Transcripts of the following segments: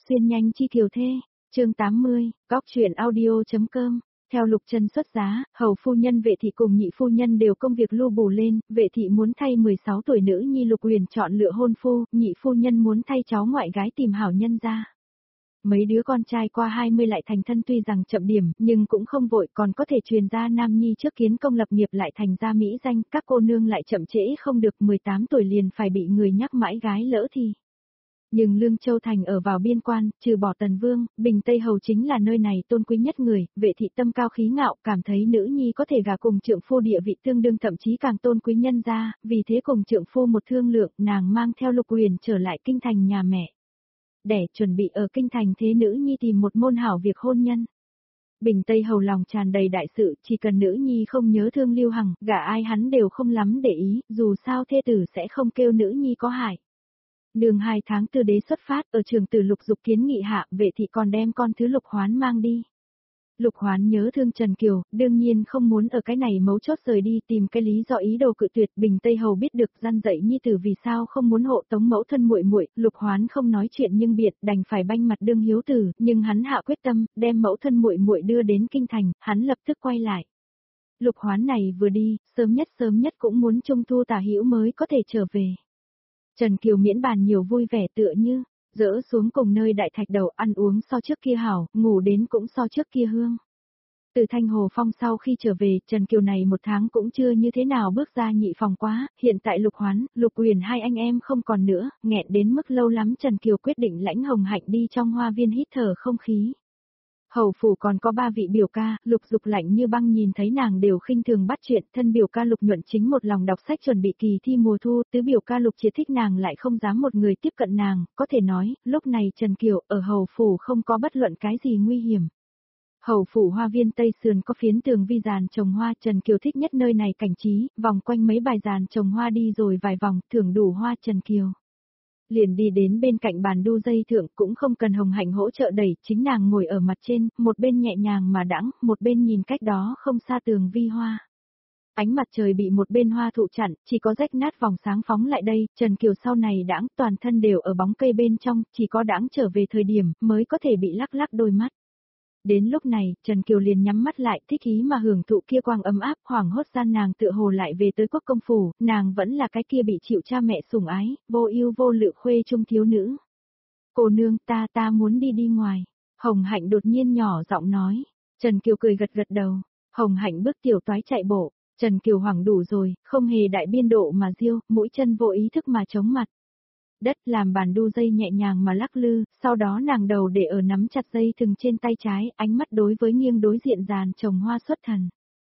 Xuyên nhanh chi kiều thê, chương 80, góc truyện audio.com. Theo Lục Trân xuất giá, hầu phu nhân Vệ thị cùng nhị phu nhân đều công việc lu bù lên, Vệ thị muốn thay 16 tuổi nữ nhi Lục Huyền chọn lựa hôn phu, nhị phu nhân muốn thay cháu ngoại gái tìm hảo nhân gia. Mấy đứa con trai qua 20 lại thành thân tuy rằng chậm điểm, nhưng cũng không vội, còn có thể truyền ra nam nhi trước kiến công lập nghiệp lại thành ra mỹ danh, các cô nương lại chậm trễ không được 18 tuổi liền phải bị người nhắc mãi gái lỡ thì. Nhưng Lương Châu Thành ở vào biên quan, trừ bỏ Tần Vương, Bình Tây Hầu chính là nơi này tôn quý nhất người, Vệ thị tâm cao khí ngạo, cảm thấy nữ nhi có thể gả cùng trượng phu địa vị tương đương thậm chí càng tôn quý nhân gia, vì thế cùng trượng phu một thương lượng, nàng mang theo Lục Huyền trở lại kinh thành nhà mẹ. Để chuẩn bị ở kinh thành thế nữ nhi tìm một môn hảo việc hôn nhân. Bình Tây Hầu lòng tràn đầy đại sự, chỉ cần nữ nhi không nhớ thương Lưu Hằng, gả ai hắn đều không lắm để ý, dù sao thê tử sẽ không kêu nữ nhi có hại. Đường 2 tháng tư đế xuất phát, ở trường Tử Lục Dục kiến nghị hạ, Vệ thị còn đem con thứ Lục Hoán mang đi. Lục Hoán nhớ thương Trần Kiều, đương nhiên không muốn ở cái này mấu chốt rời đi, tìm cái lý do ý đồ cự tuyệt. Bình Tây Hầu biết được răn dạy nhi tử vì sao không muốn hộ tống mẫu thân muội muội, Lục Hoán không nói chuyện nhưng biệt, đành phải banh mặt đương hiếu tử, nhưng hắn hạ quyết tâm, đem mẫu thân muội muội đưa đến kinh thành, hắn lập tức quay lại. Lục Hoán này vừa đi, sớm nhất cũng muốn trung thu tả hữu mới có thể trở về. Trần Kiều miễn bàn nhiều vui vẻ tựa như, dỡ xuống cùng nơi đại thạch đầu, ăn uống so trước kia hảo, ngủ đến cũng so trước kia hương. Từ Thanh Hồ Phong sau khi trở về, Trần Kiều này một tháng cũng chưa như thế nào bước ra nhị phòng quá, hiện tại Lục Hoán, Lục Huyền hai anh em không còn nữa, nghẹn đến mức lâu lắm Trần Kiều quyết định lãnh Hồng Hạnh đi trong hoa viên hít thở không khí. Hầu phủ còn có 3 vị biểu ca, Lục Dục lạnh như băng nhìn thấy nàng đều khinh thường bắt chuyện, thân biểu ca Lục Nhuận chính một lòng đọc sách chuẩn bị kỳ thi mùa thu, tứ biểu ca Lục Triệt thích nàng lại không dám một người tiếp cận nàng, có thể nói, lúc này Trần Kiều ở hầu phủ không có bất luận cái gì nguy hiểm. Hầu phủ hoa viên Tây Sườn có phiến tường vi giàn trồng hoa, Trần Kiều thích nhất nơi này cảnh trí, vòng quanh mấy bài giàn trồng hoa đi rồi vài vòng, thưởng đủ hoa Trần Kiều. Liền đi đến bên cạnh bàn đu dây thượng, cũng không cần Hồng Hạnh hỗ trợ đẩy, chính nàng ngồi ở mặt trên, một bên nhẹ nhàng mà đãng, một bên nhìn cách đó không xa tường vi hoa. Ánh mặt trời bị một bên hoa thụ chặn, chỉ có rách nát vòng sáng phóng lại đây, Trần Kiều sau này đãng, toàn thân đều ở bóng cây bên trong, chỉ có đãng trở về thời điểm, mới có thể bị lắc lắc đôi mắt. Đến lúc này, Trần Kiều liền nhắm mắt lại, thích ý mà hưởng thụ kia quang ấm áp, hoảng hốt gian nàng tựa hồ lại về tới quốc công phủ, nàng vẫn là cái kia bị chịu cha mẹ sủng ái, vô ưu vô lự khuê trung thiếu nữ. Cô nương, ta muốn đi ngoài. Hồng Hạnh đột nhiên nhỏ giọng nói. Trần Kiều cười gật đầu. Hồng Hạnh bước tiểu toái chạy bộ. Trần Kiều hoảng đủ rồi, không hề đại biên độ mà diêu, mũi chân vô ý thức mà chống mặt. Đất làm bàn đu dây nhẹ nhàng mà lắc lư, sau đó nàng đầu để ở nắm chặt dây thừng trên tay trái, ánh mắt đối với nghiêng đối diện giàn trồng hoa xuất thần.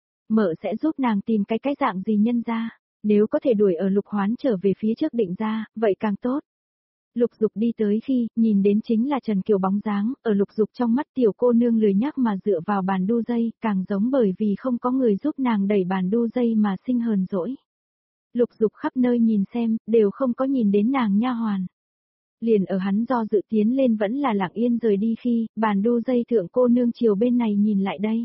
Mợ sẽ giúp nàng tìm cái dạng gì nhân ra, nếu có thể đuổi ở Lục Hoán trở về phía trước định ra, vậy càng tốt. Lục Dục đi tới khi, nhìn đến chính là Trần Kiều bóng dáng, ở Lục Dục trong mắt tiểu cô nương lười nhác mà dựa vào bàn đu dây, càng giống bởi vì không có người giúp nàng đẩy bàn đu dây mà sinh hờn dỗi. Lục Dục khắp nơi nhìn xem, đều không có nhìn đến nàng nha hoàn. Liền ở hắn do dự tiến lên vẫn là lặng yên rời đi khi, bàn đu dây thượng cô nương chiều bên này nhìn lại đây.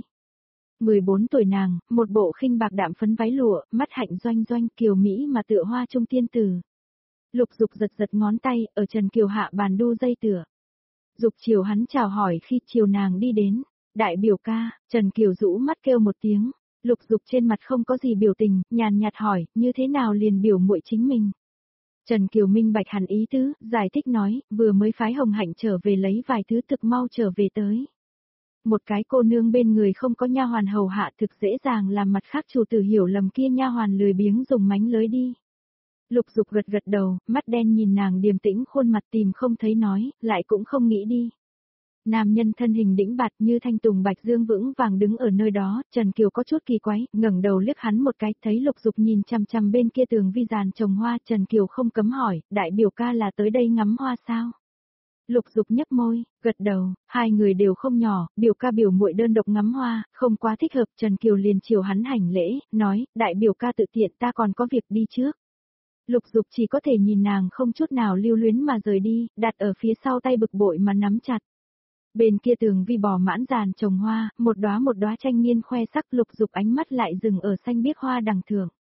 14 tuổi nàng, một bộ khinh bạc đạm phấn váy lụa, mắt hạnh doanh doanh kiều Mỹ mà tựa hoa trung tiên tử. Lục Dục giật ngón tay, ở Trần Kiều hạ bàn đu dây tựa. Dục chiều hắn chào hỏi khi chiều nàng đi đến. Đại biểu ca, Trần Kiều rũ mắt kêu một tiếng. Lục Dục trên mặt không có gì biểu tình, nhàn nhạt hỏi, như thế nào liền biểu muội chính mình. Trần Kiều minh bạch hẳn ý tứ, giải thích nói, vừa mới phái Hồng Hạnh trở về lấy vài thứ thực mau trở về tới. Một cái cô nương bên người không có nha hoàn hầu hạ thực dễ dàng làm mặt khác chủ tử hiểu lầm kia nha hoàn lười biếng dùng mánh lới đi. Lục Dục gật đầu, mắt đen nhìn nàng điềm tĩnh khuôn mặt tìm không thấy nói, lại cũng không nghĩ đi. Nam nhân thân hình đĩnh bạt như thanh tùng bạch dương vững vàng đứng ở nơi đó, Trần Kiều có chút kỳ quái, ngẩng đầu liếc hắn một cái, thấy Lục Dục nhìn chằm chằm bên kia tường vi giàn trồng hoa, Trần Kiều không cấm hỏi, đại biểu ca là tới đây ngắm hoa sao? Lục Dục nhấp môi, gật đầu, hai người đều không nhỏ, biểu ca biểu muội đơn độc ngắm hoa, không quá thích hợp, Trần Kiều liền chiều hắn hành lễ, nói, đại biểu ca tự tiện ta còn có việc đi trước. Lục Dục chỉ có thể nhìn nàng không chút nào lưu luyến mà rời đi, đặt ở phía sau tay bực bội mà nắm chặt. Bên kia tường vi bò mãn giàn trồng hoa, một đóa tranh nghiên khoe sắc, Lục Dục ánh mắt lại dừng ở xanh biếc hoa đằng thượng.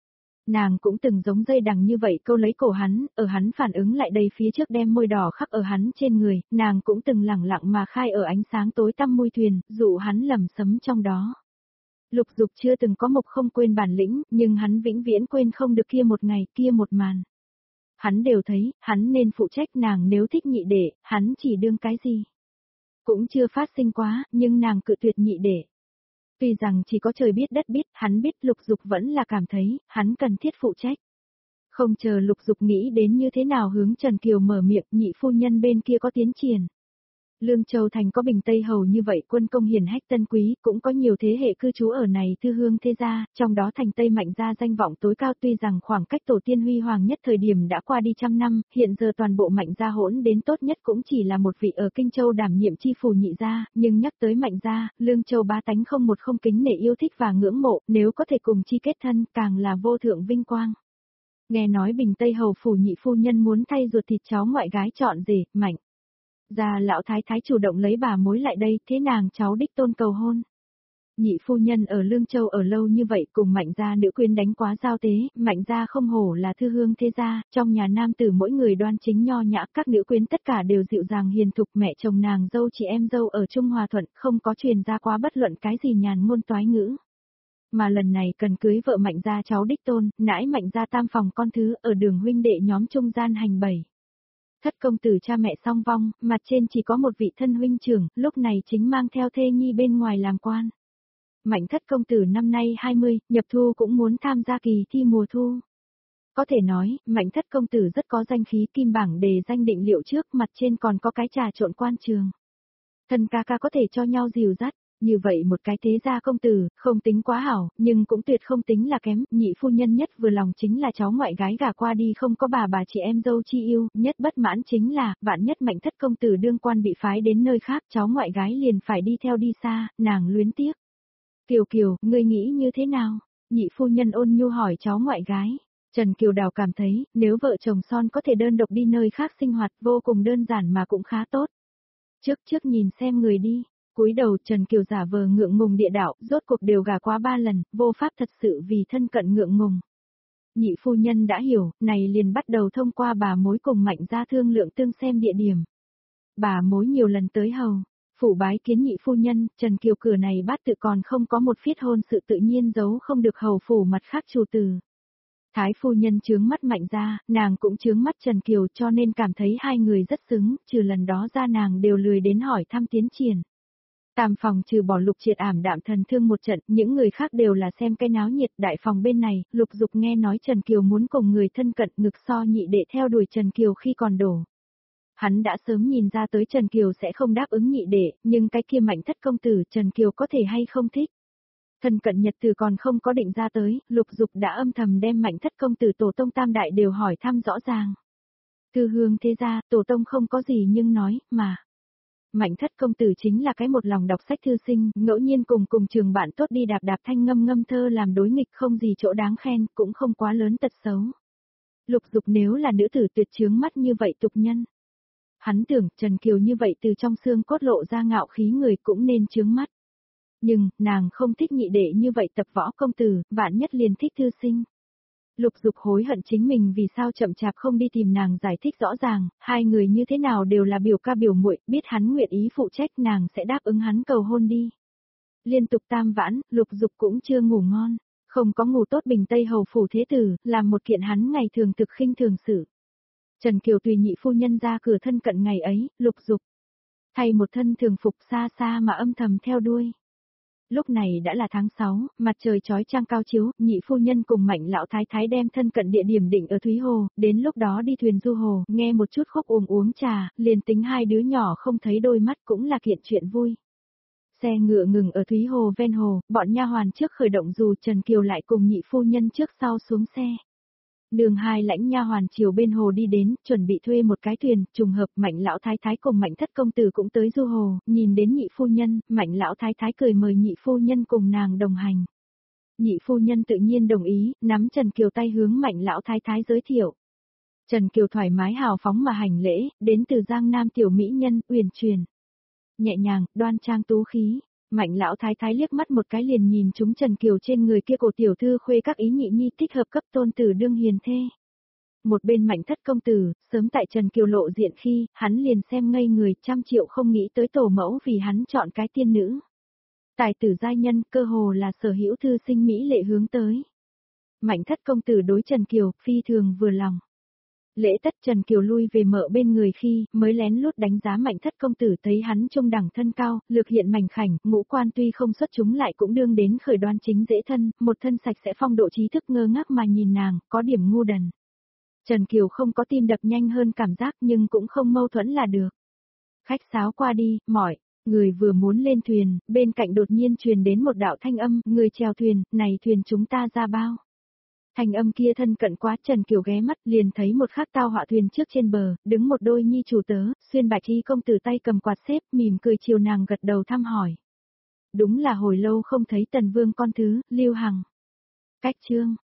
Nàng cũng từng giống dây đằng như vậy câu lấy cổ hắn, ở hắn phản ứng lại đây phía trước đem môi đỏ khắc ở hắn trên người, nàng cũng từng lẳng lặng mà khai ở ánh sáng tối tăm môi thuyền, dụ hắn lầm sấm trong đó. Lục Dục chưa từng có mộc không quên bản lĩnh, nhưng hắn vĩnh viễn quên không được kia một ngày, kia một màn. Hắn đều thấy, hắn nên phụ trách, nàng nếu thích nhị đệ, hắn chỉ đương cái gì. Cũng chưa phát sinh quá, nhưng nàng cự tuyệt nhị đệ. Tuy rằng chỉ có trời biết đất biết, hắn biết Lục Dục vẫn là cảm thấy, hắn cần thiết phụ trách. Không chờ Lục Dục nghĩ đến như thế nào hướng Trần Kiều mở miệng, nhị phu nhân bên kia có tiến triển. Lương Châu Thành có Bình Tây Hầu như vậy, quân công hiển hách tân quý, cũng có nhiều thế hệ cư trú ở này thư hương thế gia, trong đó Thành Tây Mạnh gia danh vọng tối cao, tuy rằng khoảng cách tổ tiên huy hoàng nhất thời điểm đã qua đi trăm năm, hiện giờ toàn bộ Mạnh gia hỗn đến tốt nhất cũng chỉ là một vị ở Kinh Châu đảm nhiệm chi phủ nhị gia, nhưng nhắc tới Mạnh gia, Lương Châu bá tánh không một không kính nể yêu thích và ngưỡng mộ, nếu có thể cùng chi kết thân, càng là vô thượng vinh quang. Nghe nói Bình Tây Hầu phủ nhị phu nhân muốn thay ruột thịt cháu ngoại gái chọn rể, Mạnh gia lão thái thái chủ động lấy bà mối lại đây, thế nàng cháu đích tôn cầu hôn. Nhị phu nhân ở Lương Châu ở lâu như vậy, cùng Mạnh gia nữ quyến đánh quá giao tế, Mạnh gia không hổ là thư hương thế gia, trong nhà nam tử mỗi người đoan chính nho nhã, các nữ quyến tất cả đều dịu dàng hiền thục, mẹ chồng nàng dâu chị em dâu ở Trung Hòa Thuận, không có truyền ra quá bất luận cái gì nhàn ngôn toái ngữ. Mà lần này cần cưới vợ Mạnh gia cháu đích tôn, nãi Mạnh gia tam phòng con thứ, ở đường huynh đệ nhóm trung gian hành bày. Thất công tử cha mẹ song vong, mặt trên chỉ có một vị thân huynh trưởng, lúc này chính mang theo thê nhi bên ngoài làm quan. Mạnh thất công tử năm nay 20, nhập thu cũng muốn tham gia kỳ thi mùa thu. Có thể nói, mạnh thất công tử rất có danh khí, kim bảng đề danh định liệu trước, mặt trên còn có cái trà trộn quan trường. Thân ca ca có thể cho nhau dìu dắt. Như vậy một cái thế gia công tử, không tính quá hảo, nhưng cũng tuyệt không tính là kém, nhị phu nhân nhất vừa lòng chính là cháu ngoại gái gả qua đi không có bà chị em dâu chi yêu, nhất bất mãn chính là, vạn nhất Mạnh thất công tử đương quan bị phái đến nơi khác, cháu ngoại gái liền phải đi theo đi xa, nàng luyến tiếc. Kiều Kiều, ngươi nghĩ như thế nào? Nhị phu nhân ôn nhu hỏi cháu ngoại gái. Trần Kiều Đào cảm thấy, nếu vợ chồng son có thể đơn độc đi nơi khác sinh hoạt vô cùng đơn giản mà cũng khá tốt. Trước nhìn xem người đi. Cúi đầu Trần Kiều giả vờ ngượng ngùng địa đạo, rốt cuộc đều gả quá 3 lần, vô pháp thật sự vì thân cận ngượng ngùng. Nhị phu nhân đã hiểu, này liền bắt đầu thông qua bà mối cùng Mạnh gia thương lượng tương xem địa điểm. Bà mối nhiều lần tới hầu, phủ bái kiến nhị phu nhân, Trần Kiều cửa này bát tự còn không có một phiết hôn sự tự nhiên giấu không được hầu phủ mặt khác chủ từ. Thái phu nhân chướng mắt Mạnh gia, nàng cũng chướng mắt Trần Kiều cho nên cảm thấy hai người rất xứng, trừ lần đó ra nàng đều lười đến hỏi thăm tiến triển. Tam phòng trừ bỏ Lục Triệt ảm đạm thần thương một trận, những người khác đều là xem cái náo nhiệt. Đại phòng bên này, Lục Dục nghe nói Trần Kiều muốn cùng người thân cận, ngực so nhị đệ theo đuổi Trần Kiều khi còn đổ. Hắn đã sớm nhìn ra tới Trần Kiều sẽ không đáp ứng nhị đệ, nhưng cái kia Mạnh thất công tử Trần Kiều có thể hay không thích. Thân cận nhật từ còn không có định ra tới, Lục Dục đã âm thầm đem Mạnh thất công tử tổ tông tam đại đều hỏi thăm rõ ràng. Thư hương thế ra, tổ tông không có gì nhưng nói, mà. Mạnh thất công tử chính là cái một lòng đọc sách thư sinh, ngẫu nhiên cùng trường bạn tốt đi đạp đạp thanh ngâm thơ làm đối nghịch không gì chỗ đáng khen, cũng không quá lớn tật xấu. Lục Dục nếu là nữ tử tuyệt chướng mắt như vậy tục nhân. Hắn tưởng Trần Kiều như vậy từ trong xương cốt lộ ra ngạo khí người cũng nên chướng mắt. Nhưng, nàng không thích nhị đệ như vậy tập võ công tử, vạn nhất liền thích thư sinh. Lục Dục hối hận chính mình vì sao chậm chạp không đi tìm nàng giải thích rõ ràng, hai người như thế nào đều là biểu ca biểu muội, biết hắn nguyện ý phụ trách nàng sẽ đáp ứng hắn cầu hôn đi. Liên tục tam vãn, Lục Dục cũng chưa ngủ ngon, không có ngủ tốt Bình Tây hầu phủ thế tử, làm một kiện hắn ngày thường thực khinh thường sự. Trần Kiều tùy nhị phu nhân ra cửa thân cận ngày ấy, Lục Dục thay một thân thường phục xa xa mà âm thầm theo đuôi. Lúc này đã là tháng 6, mặt trời chói chang cao chiếu, nhị phu nhân cùng Mạnh lão thái thái đem thân cận địa điểm định ở Thúy Hồ, đến lúc đó đi thuyền du hồ, nghe một chút khúc uống trà, liền tính hai đứa nhỏ không thấy đôi mắt cũng là kiện chuyện vui. Xe ngựa ngừng ở Thúy Hồ ven hồ, bọn nha hoàn trước khởi động dù Trần Kiều lại cùng nhị phu nhân trước sau xuống xe. Đường hai lãnh nha hoàn chiều bên hồ đi đến, chuẩn bị thuê một cái thuyền, trùng hợp Mạnh lão thái thái cùng Mạnh thất công tử cũng tới du hồ, nhìn đến nhị phu nhân, Mạnh lão thái thái cười mời nhị phu nhân cùng nàng đồng hành. Nhị phu nhân tự nhiên đồng ý, nắm Trần Kiều tay hướng Mạnh lão thái thái giới thiệu. Trần Kiều thoải mái hào phóng mà hành lễ, đến từ Giang Nam tiểu mỹ nhân, uyển chuyển, nhẹ nhàng, đoan trang tú khí. Mạnh lão thái thái liếc mắt một cái liền nhìn chúng Trần Kiều trên người kia cổ tiểu thư khuê các ý nhị nhi thích hợp cấp tôn tử đương hiền thê. Một bên Mạnh thất công tử, sớm tại Trần Kiều lộ diện khi, hắn liền xem ngây người, 100 triệu không nghĩ tới tổ mẫu vì hắn chọn cái tiên nữ. Tài tử giai nhân, cơ hồ là sở hữu thư sinh mỹ lệ hướng tới. Mạnh thất công tử đối Trần Kiều, phi thường vừa lòng. Lễ tất Trần Kiều lui về mợ bên người khi, mới lén lút đánh giá Mạnh thất công tử, thấy hắn trung đẳng thân cao, lược hiện mảnh khảnh, ngũ quan tuy không xuất chúng lại cũng đương đến khởi đoan chính dễ thân, một thân sạch sẽ phong độ trí thức, ngơ ngác mà nhìn nàng, có điểm ngu đần. Trần Kiều không có tim đập nhanh hơn cảm giác nhưng cũng không mâu thuẫn là được. Khách sáo qua đi, mỏi. Người vừa muốn lên thuyền, bên cạnh đột nhiên truyền đến một đạo thanh âm, người chèo thuyền, này thuyền chúng ta ra bao. Thanh âm kia thân cận quá, Trần Kiều ghé mắt liền thấy một khắc tao họa thuyền trước trên bờ, đứng một đôi nhi chủ tớ, xuyên bạch y công tử tay cầm quạt xếp, mỉm cười chiều nàng gật đầu thăm hỏi. Đúng là hồi lâu không thấy Tần Vương con thứ, Lưu Hằng. Cách chương.